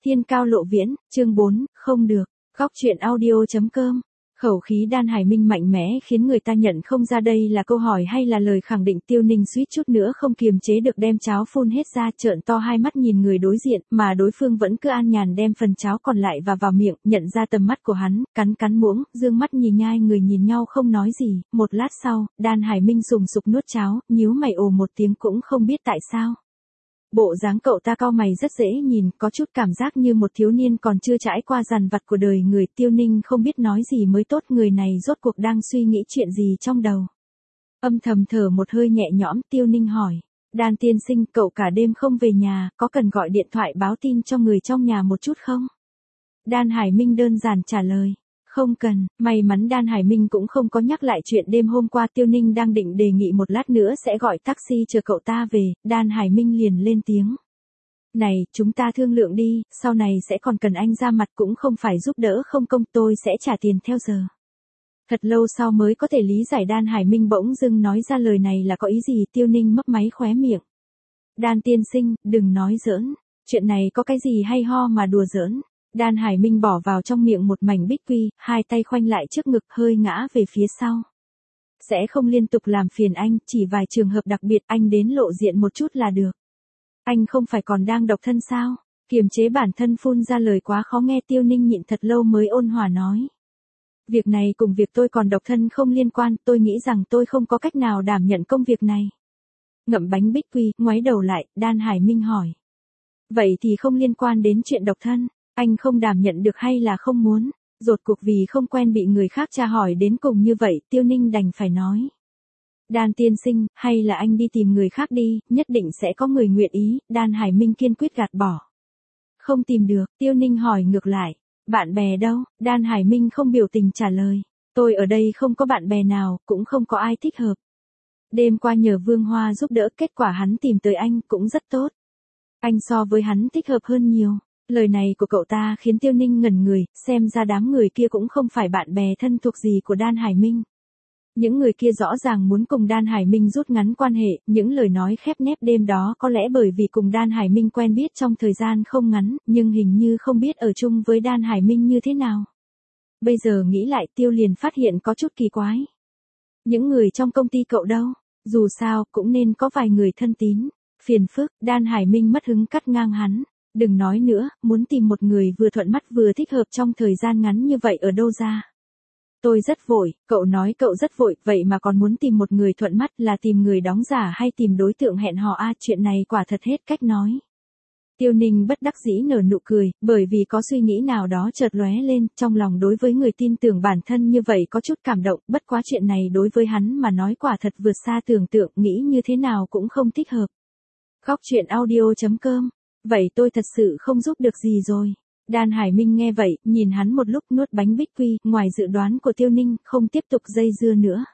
Thiên cao lộ viễn, chương 4, không được. Góc truyện audio.com. Khẩu khí Đan Hải Minh mạnh mẽ khiến người ta nhận không ra đây là câu hỏi hay là lời khẳng định. Tiêu Ninh suýt chút nữa không kiềm chế được đem cháo phun hết ra, trợn to hai mắt nhìn người đối diện, mà đối phương vẫn cứ an nhàn đem phần cháo còn lại vào miệng. Nhận ra tầm mắt của hắn, cắn muỗng, dương mắt nhìn nhai người nhìn nhau không nói gì. Một lát sau, Đan Hải Minh sùng sục nuốt cháo, nhíu mày ồ một tiếng cũng không biết tại sao. Bộ dáng cậu ta cau mày rất dễ nhìn, có chút cảm giác như một thiếu niên còn chưa trải qua dằn vặt của đời người. Tiêu Ninh không biết nói gì mới tốt, người này rốt cuộc đang suy nghĩ chuyện gì trong đầu. Âm thầm thở một hơi nhẹ nhõm, Tiêu Ninh hỏi. Đan tiên sinh, cậu cả đêm không về nhà, có cần gọi điện thoại báo tin cho người trong nhà một chút không? Đan Hải Minh đơn giản trả lời. Không cần. May mắn Đan Hải Minh cũng không có nhắc lại chuyện đêm hôm qua. Tiêu Ninh đang định đề nghị một lát nữa sẽ gọi taxi chờ cậu ta về, Đan Hải Minh liền lên tiếng. Này, chúng ta thương lượng đi, sau này sẽ còn cần anh ra mặt, cũng không phải giúp đỡ không công, tôi sẽ trả tiền theo giờ. Thật lâu sau mới có thể lý giải Đan Hải Minh bỗng dưng nói ra lời này là có ý gì. Tiêu Ninh mấp máy khóe miệng. Đan tiên sinh, đừng nói giỡn, chuyện này có cái gì hay ho mà đùa giỡn. Đan Hải Minh bỏ vào trong miệng một mảnh bích quy, hai tay khoanh lại trước ngực hơi ngã về phía sau. Sẽ không liên tục làm phiền anh, chỉ vài trường hợp đặc biệt anh đến lộ diện một chút là được. Anh không phải còn đang độc thân sao? Kiềm chế bản thân phun ra lời quá khó nghe. Tiêu Ninh nhịn thật lâu mới ôn hòa nói. Việc này cùng việc tôi còn độc thân không liên quan, tôi nghĩ rằng tôi không có cách nào đảm nhận công việc này. Ngậm bánh bích quy, ngoái đầu lại, Đan Hải Minh hỏi. Vậy thì không liên quan đến chuyện độc thân. Anh không đảm nhận được hay là không muốn? Rốt cuộc vì không quen bị người khác tra hỏi đến cùng như vậy, Tiêu Ninh đành phải nói. Đan tiên sinh, hay là anh đi tìm người khác đi, nhất định sẽ có người nguyện ý. Đan Hải Minh kiên quyết gạt bỏ. Không tìm được, Tiêu Ninh hỏi ngược lại. Bạn bè đâu? Đan Hải Minh không biểu tình trả lời. Tôi ở đây không có bạn bè nào, cũng không có ai thích hợp. Đêm qua nhờ Vương Hoa giúp đỡ, kết quả hắn tìm tới anh cũng rất tốt. Anh so với hắn thích hợp hơn nhiều. Lời này của cậu ta khiến Tiêu Ninh ngẩn người, xem ra đám người kia cũng không phải bạn bè thân thuộc gì của Đan Hải Minh. Những người kia rõ ràng muốn cùng Đan Hải Minh rút ngắn quan hệ, những lời nói khép nép đêm đó có lẽ bởi vì cùng Đan Hải Minh quen biết trong thời gian không ngắn, nhưng hình như không biết ở chung với Đan Hải Minh như thế nào. Bây giờ nghĩ lại Tiêu liền phát hiện có chút kỳ quái. Những người trong công ty cậu đâu? Dù sao cũng nên có vài người thân tín. Phiền phức, Đan Hải Minh mất hứng cắt ngang hắn. Đừng nói nữa, muốn tìm một người vừa thuận mắt vừa thích hợp trong thời gian ngắn như vậy ở đâu ra. Tôi rất vội, cậu nói cậu rất vội, vậy mà còn muốn tìm một người thuận mắt, là tìm người đóng giả hay tìm đối tượng hẹn hò a? Chuyện này quả thật hết cách nói. Tiêu Ninh bất đắc dĩ nở nụ cười, bởi vì có suy nghĩ nào đó chợt lóe lên, trong lòng đối với người tin tưởng bản thân như vậy có chút cảm động, bất quá chuyện này đối với hắn mà nói quả thật vượt xa tưởng tượng, nghĩ như thế nào cũng không thích hợp. Góc truyện audio.com. Vậy tôi thật sự không giúp được gì rồi. Đan Hải Minh nghe vậy, nhìn hắn một lúc nuốt bánh bích quy, ngoài dự đoán của Tiêu Ninh, không tiếp tục dây dưa nữa.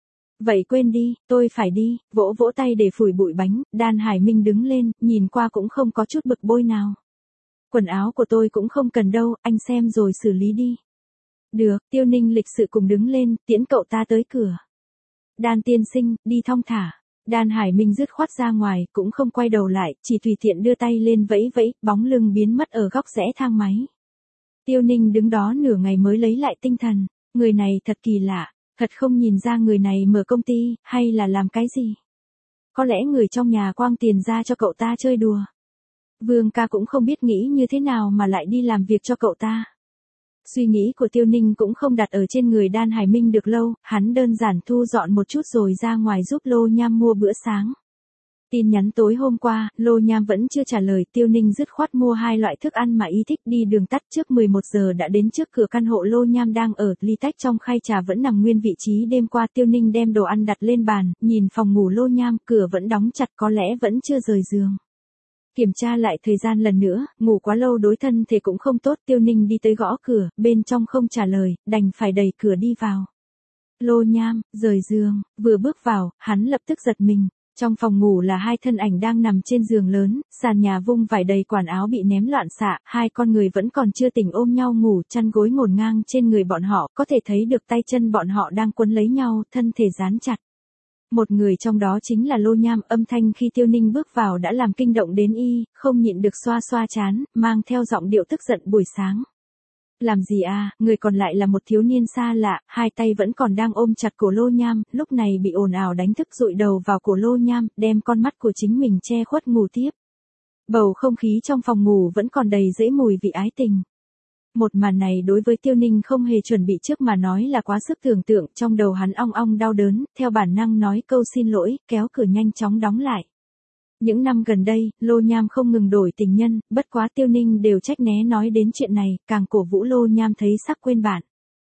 Vậy quên đi, tôi phải đi, vỗ vỗ tay để phủi bụi bánh. Đan Hải Minh đứng lên, nhìn qua cũng không có chút bực bội nào. Quần áo của tôi cũng không cần đâu, anh xem rồi xử lý đi. Được, Tiêu Ninh lịch sự cùng đứng lên, tiễn cậu ta tới cửa. Đan tiên sinh, đi thong thả. Đan Hải Minh dứt khoát ra ngoài, cũng không quay đầu lại, chỉ tùy tiện đưa tay lên vẫy vẫy, bóng lưng biến mất ở góc rẽ thang máy. Tiêu Ninh đứng đó nửa ngày mới lấy lại tinh thần, người này thật kỳ lạ, thật không nhìn ra người này mở công ty, hay là làm cái gì. Có lẽ người trong nhà quang tiền ra cho cậu ta chơi đùa. Vương ca cũng không biết nghĩ như thế nào mà lại đi làm việc cho cậu ta. Suy nghĩ của Tiêu Ninh cũng không đặt ở trên người Đan Hải Minh được lâu, hắn đơn giản thu dọn một chút rồi ra ngoài giúp Lô Nham mua bữa sáng. Tin nhắn tối hôm qua, Lô Nham vẫn chưa trả lời, Tiêu Ninh dứt khoát mua hai loại thức ăn mà y thích, đi đường tắt trước 11 giờ đã đến trước cửa căn hộ Lô Nham đang ở, ly tách trong khay trà vẫn nằm nguyên vị trí đêm qua. Tiêu Ninh đem đồ ăn đặt lên bàn, nhìn phòng ngủ Lô Nham, cửa vẫn đóng chặt, có lẽ vẫn chưa rời giường. Kiểm tra lại thời gian lần nữa, ngủ quá lâu đối thân thể cũng không tốt. Tiêu Ninh đi tới gõ cửa, bên trong không trả lời, đành phải đẩy cửa đi vào. Lô Nham, rời giường, vừa bước vào, hắn lập tức giật mình. Trong phòng ngủ là hai thân ảnh đang nằm trên giường lớn, sàn nhà vung vải đầy quần áo bị ném loạn xạ, hai con người vẫn còn chưa tỉnh ôm nhau ngủ, chăn gối ngổn ngang trên người bọn họ, có thể thấy được tay chân bọn họ đang quấn lấy nhau, thân thể dán chặt. Một người trong đó chính là Lô Nham, âm thanh khi Tiêu Ninh bước vào đã làm kinh động đến y, không nhịn được xoa xoa trán, mang theo giọng điệu tức giận buổi sáng. Làm gì à, người còn lại là một thiếu niên xa lạ, hai tay vẫn còn đang ôm chặt cổ Lô Nham, lúc này bị ồn ào đánh thức dụi đầu vào cổ Lô Nham, đem con mắt của chính mình che khuất ngủ tiếp. Bầu không khí trong phòng ngủ vẫn còn đầy rẫy mùi vị ái tình. Một màn này đối với Tiêu Ninh không hề chuẩn bị trước mà nói là quá sức tưởng tượng, trong đầu hắn ong ong đau đớn, theo bản năng nói câu xin lỗi, kéo cửa nhanh chóng đóng lại. Những năm gần đây, Lô Nham không ngừng đổi tình nhân, bất quá Tiêu Ninh đều trách né nói đến chuyện này, càng cổ vũ Lô Nham thấy sắc quên bạn.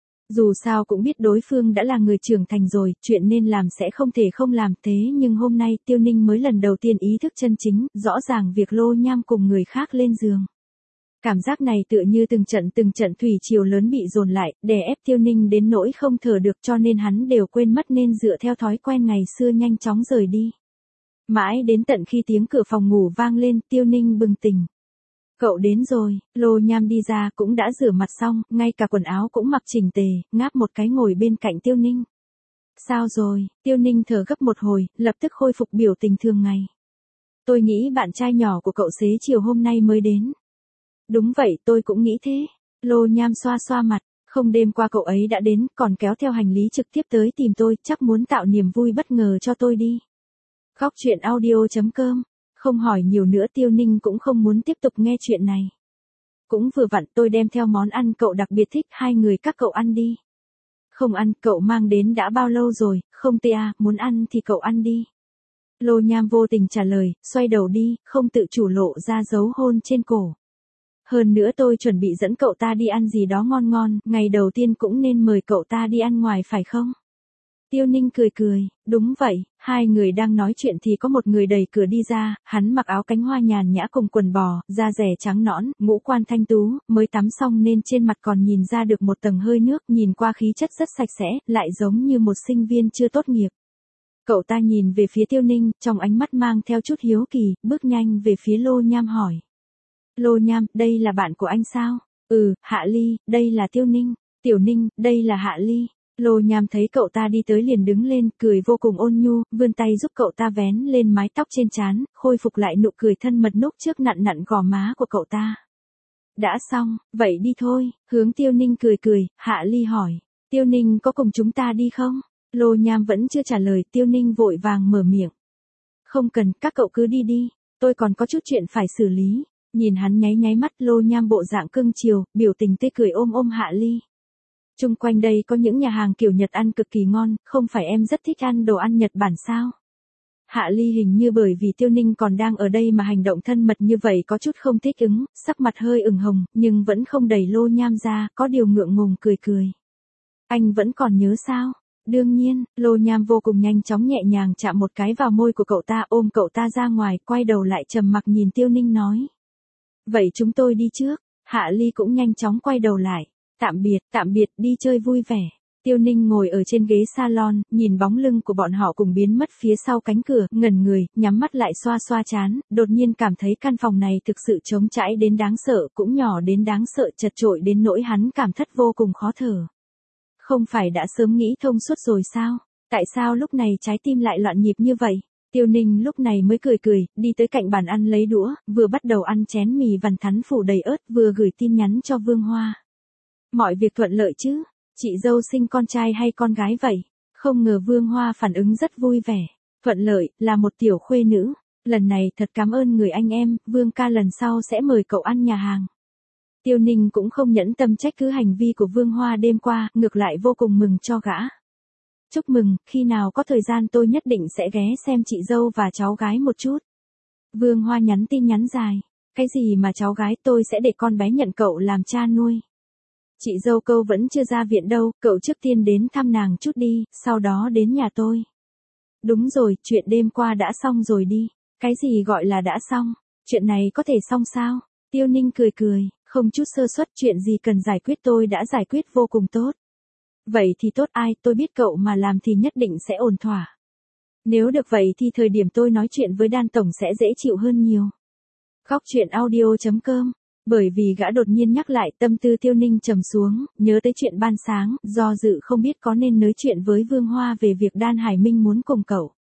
Dù sao cũng biết đối phương đã là người trưởng thành rồi, chuyện nên làm sẽ không thể không làm, thế nhưng hôm nay Tiêu Ninh mới lần đầu tiên ý thức chân chính, rõ ràng việc Lô Nham cùng người khác lên giường. Cảm giác này tựa như từng trận thủy triều lớn bị dồn lại, đè ép Tiêu Ninh đến nỗi không thở được, cho nên hắn đều quên mất nên dựa theo thói quen ngày xưa nhanh chóng rời đi. Mãi đến tận khi tiếng cửa phòng ngủ vang lên, Tiêu Ninh bừng tỉnh. Cậu đến rồi, Lô Nham đi ra cũng đã rửa mặt xong, ngay cả quần áo cũng mặc chỉnh tề, ngáp một cái ngồi bên cạnh Tiêu Ninh. Sao rồi, Tiêu Ninh thở gấp một hồi, lập tức khôi phục biểu tình thường ngày. Tôi nghĩ bạn trai nhỏ của cậu xế chiều hôm nay mới đến. Đúng vậy, tôi cũng nghĩ thế. Lô Nham xoa xoa mặt, không, đêm qua cậu ấy đã đến, còn kéo theo hành lý trực tiếp tới tìm tôi, chắc muốn tạo niềm vui bất ngờ cho tôi đi. Góc truyện audio.com. Không hỏi nhiều nữa, Tiêu Ninh cũng không muốn tiếp tục nghe chuyện này. Cũng vừa vặn, tôi đem theo món ăn cậu đặc biệt thích, hai người các cậu ăn đi. Không ăn, cậu mang đến đã bao lâu rồi, không tê à, muốn ăn thì cậu ăn đi. Lô Nham vô tình trả lời, xoay đầu đi, không tự chủ lộ ra dấu hôn trên cổ. Hơn nữa tôi chuẩn bị dẫn cậu ta đi ăn gì đó ngon ngon, ngày đầu tiên cũng nên mời cậu ta đi ăn ngoài phải không? Tiêu Ninh cười cười, đúng vậy, hai người đang nói chuyện thì có một người đẩy cửa đi ra, hắn mặc áo cánh hoa nhàn nhã cùng quần bò, da dẻ trắng nõn, ngũ quan thanh tú, mới tắm xong nên trên mặt còn nhìn ra được một tầng hơi nước, nhìn qua khí chất rất sạch sẽ, lại giống như một sinh viên chưa tốt nghiệp. Cậu ta nhìn về phía Tiêu Ninh, trong ánh mắt mang theo chút hiếu kỳ, bước nhanh về phía Lô Nham hỏi. Lô Nham, đây là bạn của anh sao? Ừ, Hạ Ly, đây là Tiêu Ninh. Tiểu Ninh, đây là Hạ Ly. Lô Nham thấy cậu ta đi tới liền đứng lên, cười vô cùng ôn nhu, vươn tay giúp cậu ta vén lên mái tóc trên trán, khôi phục lại nụ cười thân mật núc trước nặn nặn gò má của cậu ta. Đã xong, vậy đi thôi, hướng Tiêu Ninh cười cười, Hạ Ly hỏi. Tiêu Ninh có cùng chúng ta đi không? Lô Nham vẫn chưa trả lời, Tiêu Ninh vội vàng mở miệng. Không cần, các cậu cứ đi đi, tôi còn có chút chuyện phải xử lý. Nhìn hắn nháy nháy mắt, Lô Nham bộ dạng cưng chiều, biểu tình tươi cười ôm ôm Hạ Ly. Chung quanh đây có những nhà hàng kiểu Nhật ăn cực kỳ ngon, không phải em rất thích ăn đồ ăn Nhật Bản sao? Hạ Ly hình như bởi vì Tiêu Ninh còn đang ở đây mà hành động thân mật như vậy có chút không thích ứng, sắc mặt hơi ửng hồng, nhưng vẫn không đẩy Lô Nham ra, có điều ngượng ngùng cười cười. Anh vẫn còn nhớ sao? Đương nhiên, Lô Nham vô cùng nhanh chóng nhẹ nhàng chạm một cái vào môi của cậu ta, ôm cậu ta ra ngoài, quay đầu lại trầm mặc nhìn Tiêu Ninh nói. Vậy chúng tôi đi trước. Hạ Ly cũng nhanh chóng quay đầu lại. Tạm biệt, đi chơi vui vẻ. Tiêu Ninh ngồi ở trên ghế salon, nhìn bóng lưng của bọn họ cùng biến mất phía sau cánh cửa, ngẩn người, nhắm mắt lại xoa xoa trán, đột nhiên cảm thấy căn phòng này thực sự trống trải đến đáng sợ, cũng nhỏ đến đáng sợ, chật chội đến nỗi hắn cảm thất vô cùng khó thở. Không phải đã sớm nghĩ thông suốt rồi sao? Tại sao lúc này trái tim lại loạn nhịp như vậy? Tiêu Ninh lúc này mới cười cười, đi tới cạnh bàn ăn lấy đũa, vừa bắt đầu ăn chén mì vằn thắn phủ đầy ớt, vừa gửi tin nhắn cho Vương Hoa. Mọi việc thuận lợi chứ? Chị dâu sinh con trai hay con gái vậy? Không ngờ Vương Hoa phản ứng rất vui vẻ. Thuận lợi, là một tiểu khuê nữ. Lần này thật cảm ơn người anh em, Vương ca lần sau sẽ mời cậu ăn nhà hàng. Tiêu Ninh cũng không nhẫn tâm trách cứ hành vi của Vương Hoa đêm qua, ngược lại vô cùng mừng cho gã. Chúc mừng, khi nào có thời gian tôi nhất định sẽ ghé xem chị dâu và cháu gái một chút. Vương Hoa nhắn tin nhắn dài. Cái gì mà cháu gái, tôi sẽ để con bé nhận cậu làm cha nuôi. Chị dâu câu vẫn chưa ra viện đâu, cậu trước tiên đến thăm nàng chút đi, sau đó đến nhà tôi. Đúng rồi, chuyện đêm qua đã xong rồi đi. Cái gì gọi là đã xong? Chuyện này có thể xong sao? Tiêu Ninh cười cười, không chút sơ suất, chuyện gì cần giải quyết tôi đã giải quyết vô cùng tốt. Vậy thì tốt, ai, tôi biết cậu mà làm thì nhất định sẽ ổn thỏa. Nếu được vậy thì thời điểm tôi nói chuyện với Đan Tổng sẽ dễ chịu hơn nhiều. Góc truyện audio.com. Bởi vì gã đột nhiên nhắc lại, tâm tư Tiêu Ninh trầm xuống, nhớ tới chuyện ban sáng, do dự không biết có nên nói chuyện với Vương Hoa về việc Đan Hải Minh muốn cùng cậu.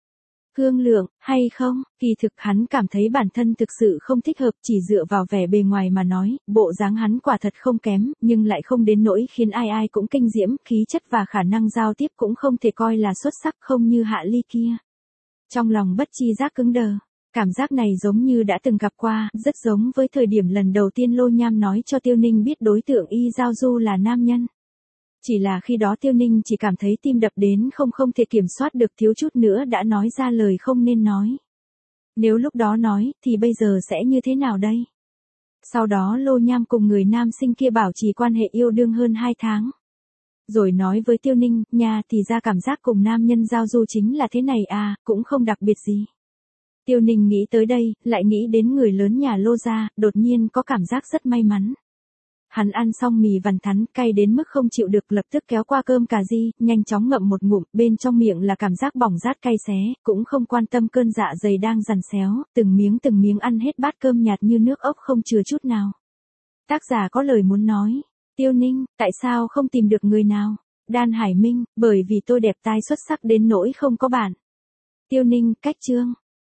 Cương Lượng, hay không, kỳ thực hắn cảm thấy bản thân thực sự không thích hợp, chỉ dựa vào vẻ bề ngoài mà nói, bộ dáng hắn quả thật không kém, nhưng lại không đến nỗi khiến ai ai cũng kinh diễm, khí chất và khả năng giao tiếp cũng không thể coi là xuất sắc, không như Hạ Ly kia. Trong lòng bất chi giác cứng đờ. Cảm giác này giống như đã từng gặp qua, rất giống với thời điểm lần đầu tiên Lô Nham nói cho Tiêu Ninh biết đối tượng Y Giao Du là nam nhân. Chỉ là khi đó Tiêu Ninh chỉ cảm thấy tim đập đến không thể kiểm soát được, thiếu chút nữa đã nói ra lời không nên nói. Nếu lúc đó nói, thì bây giờ sẽ như thế nào đây? Sau đó Lô Nham cùng người nam sinh kia bảo trì quan hệ yêu đương hơn 2 tháng. Rồi nói với Tiêu Ninh, nha thì ra cảm giác cùng nam nhân giao du chính là thế này à, cũng không đặc biệt gì. Tiêu Ninh nghĩ tới đây, lại nghĩ đến người lớn nhà Lô gia, đột nhiên có cảm giác rất may mắn. Hắn ăn xong mì vằn thắn cay đến mức không chịu được, lập tức kéo qua cơm cà ri, nhanh chóng ngậm một ngụm, bên trong miệng là cảm giác bỏng rát cay xé, cũng không quan tâm cơn dạ dày đang dằn xéo, từng miếng ăn hết bát cơm nhạt như nước ốc không chừa chút nào. Tác giả có lời muốn nói, Tiêu Ninh, tại sao không tìm được người nào? Đan Hải Minh, bởi vì tôi đẹp tai xuất sắc đến nỗi không có bạn. Tiêu Ninh, cách chương.